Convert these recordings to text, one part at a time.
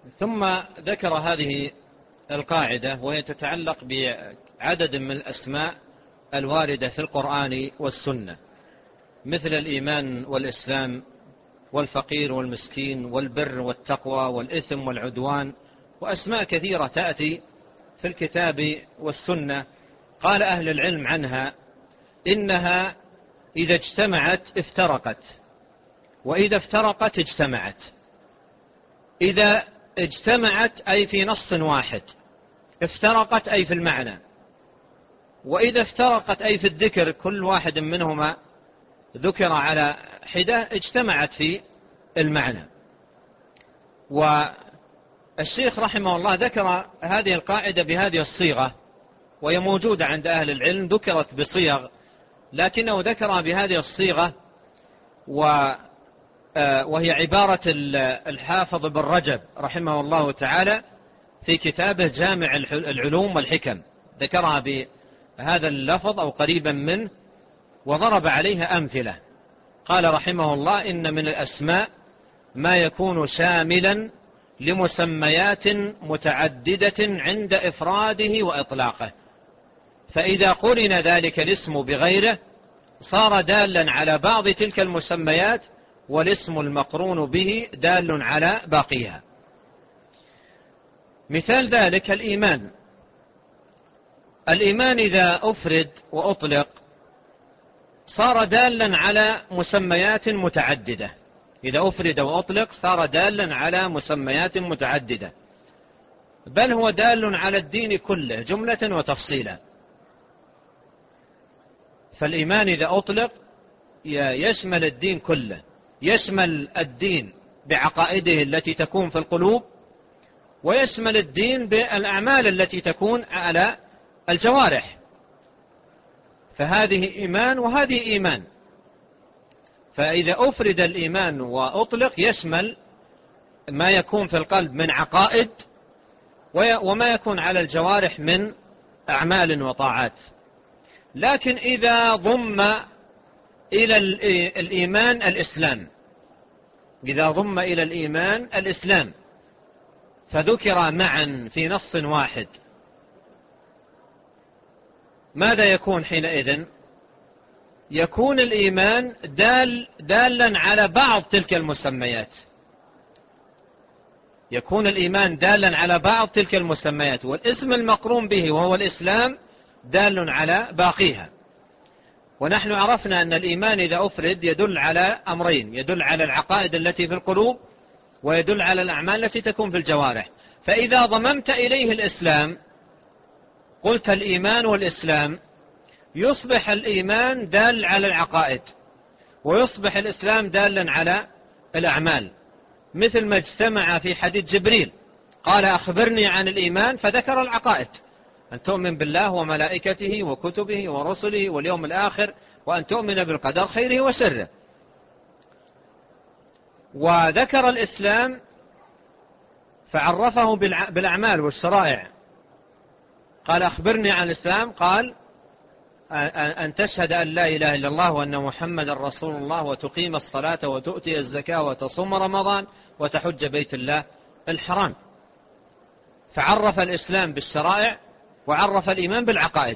ثم ذكر هذه القاعدة وهي تتعلق بعدد من الأسماء الواردة في القرآن والسنة، مثل الإيمان والإسلام والفقير والمسكين والبر والتقوى والإثم والعدوان، وأسماء كثيرة تأتي في الكتاب والسنة. قال أهل العلم عنها إنها إذا اجتمعت افترقت، وإذا افترقت اجتمعت. إذا اجتمعت أي في نص واحد، افترقت أي في المعنى، وإذا افترقت أي في الذكر، كل واحد منهما ذكر على حدة، اجتمعت في المعنى. والشيخ رحمه الله ذكر هذه القاعدة بهذه الصيغة، وهي موجودة عند أهل العلم، ذكرت بصيغ لكنه ذكر بهذه الصيغة، وهي عبارة الحافظ بن رجب رحمه الله تعالى في كتابه جامع العلوم والحكم، ذكرها بهذا اللفظ أو قريبا منه، وضرب عليها أمثلة. قال رحمه الله: إن من الأسماء ما يكون شاملا لمسميات متعددة عند إفراده وإطلاقه، فإذا قرن ذلك الاسم بغيره صار دالا على بعض تلك المسميات، والاسم المقرون به دال على باقيها. مثال ذلك الإيمان. الإيمان إذا أفرد وأطلق صار دالا على مسميات متعددة، إذا أفرد وأطلق صار دالا على مسميات متعددة، بل هو دال على الدين كله جملة وتفصيلا. فالإيمان إذا أطلق يشمل الدين كله، يشمل الدين بعقائده التي تكون في القلوب، ويشمل الدين بالأعمال التي تكون على الجوارح. فهذه إيمان وهذه إيمان. فإذا أفرد الإيمان وأطلق يشمل ما يكون في القلب من عقائد، وما يكون على الجوارح من أعمال وطاعات. لكن إذا ضم إلى الإيمان الإسلام، إذا ضم إلى الإيمان الإسلام فذكر معا في نص واحد، ماذا يكون حينئذ؟ يكون الإيمان دالا على بعض تلك المسميات، يكون الإيمان دالا على بعض تلك المسميات، والاسم المقرون به وهو الإسلام دال على باقيها. ونحن عرفنا أن الإيمان إذا أفرد يدل على أمرين: يدل على العقائد التي في القلوب، ويدل على الأعمال التي تكون في الجوارح. فإذا ضممت إليه الإسلام قلت الإيمان والإسلام، يصبح الإيمان دال على العقائد، ويصبح الإسلام دالا على الأعمال، مثل ما اجتمع في حديث جبريل قال: أخبرني عن الإيمان، فذكر العقائد: أن تؤمن بالله وملائكته وكتبه ورسله واليوم الآخر، وأن تؤمن بالقدر خيره وشره. وذكر الإسلام فعرفه بالأعمال والشرائع، قال: أخبرني عن الإسلام، قال: أن تشهد أن لا إله إلا الله وأن محمد رسول الله، وتقيم الصلاة وتؤتي الزكاة وتصوم رمضان وتحج بيت الله الحرام. فعرف الإسلام بالشرائع وعرف الإيمان بالعقائد.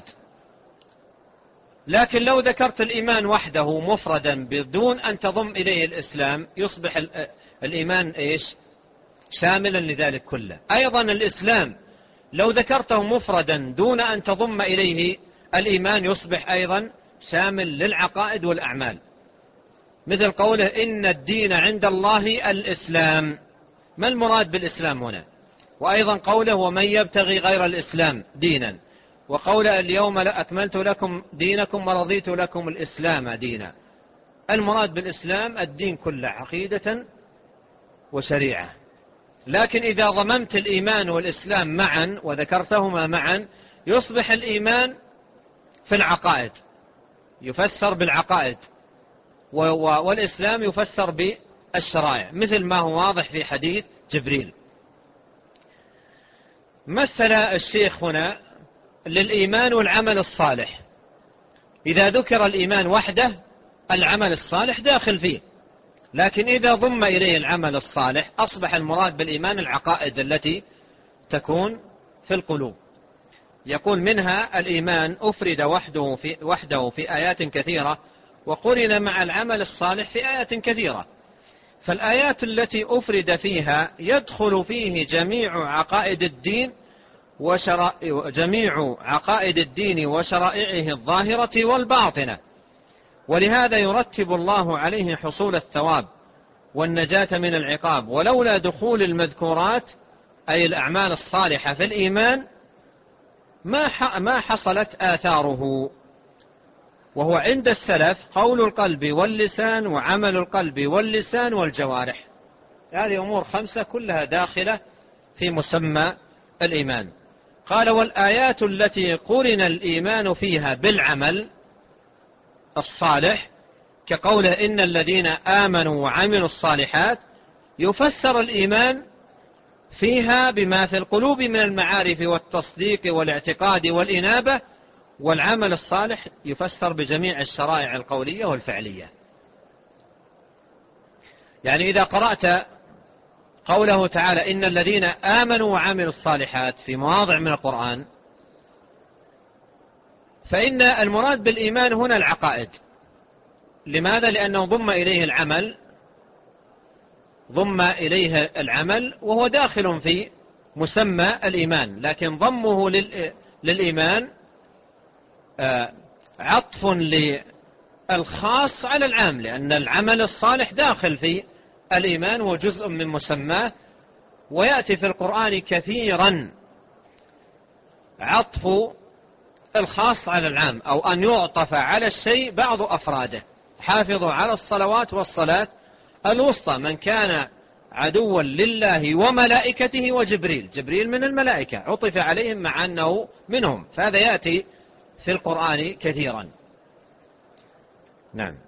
لكن لو ذكرت الإيمان وحده مفردا بدون أن تضم إليه الإسلام يصبح الإيمان إيش؟ شاملا لذلك كله. أيضا الإسلام لو ذكرته مفردا دون أن تضم إليه الإيمان يصبح أيضا شامل للعقائد والأعمال، مثل قوله: إن الدين عند الله الإسلام. ما المراد بالإسلام هنا؟ وأيضا قوله: ومن يبتغي غير الإسلام دينا. وقوله: اليوم أكملت لكم دينكم ورضيت لكم الإسلام دينا. المراد بالإسلام الدين كله، عقيدة وشريعة. لكن إذا ضممت الإيمان والإسلام معا وذكرتهما معا يصبح الإيمان في العقائد، يفسر بالعقائد، والإسلام يفسر بالشرائع، مثل ما هو واضح في حديث جبريل. مثل الشيخ هنا للإيمان والعمل الصالح. إذا ذكر الإيمان وحده العمل الصالح داخل فيه، لكن إذا ضم إليه العمل الصالح أصبح المراد بالإيمان العقائد التي تكون في القلوب. يقول منها الإيمان أفرد وحده في آيات كثيرة وقرن مع العمل الصالح في آيات كثيرة. فالآيات التي أفرد فيها يدخل فيه جميع عقائد الدين وشرائعه الظاهرة والباطنة، ولهذا يرتب الله عليه حصول الثواب والنجاة من العقاب. ولولا دخول المذكورات أي الأعمال الصالحة في الإيمان ما حصلت آثاره. وهو عند السلف قول القلب واللسان وعمل القلب واللسان والجوارح. هذه أمور 5 كلها داخلة في مسمى الإيمان. قال والآيات التي قرن الإيمان فيها بالعمل الصالح كقوله إن الذين آمنوا وعملوا الصالحات، يفسر الإيمان فيها بما في القلوب من المعارف والتصديق والاعتقاد والإنابة، والعمل الصالح يفسر بجميع الشرائع القولية والفعلية. يعني إذا قرأت قوله تعالى إن الذين آمنوا وعملوا الصالحات في مواضع من القرآن، فإن المراد بالإيمان هنا العقائد. لماذا؟ لأنه ضم إليه العمل وهو داخل في مسمى الإيمان، لكن ضمه للإيمان عطف للخاص على العام، لأن العمل الصالح داخل في الإيمان وجزء من مسماه. ويأتي في القرآن كثيرا عطف الخاص على العام، أو أن يعطف على الشيء بعض أفراده. حافظوا على الصلوات والصلاة الوسطى. من كان عدوا لله وملائكته وجبريل، جبريل من الملائكة عطف عليهم مع أنه منهم، فهذا يأتي في القرآن كثيرا. نعم.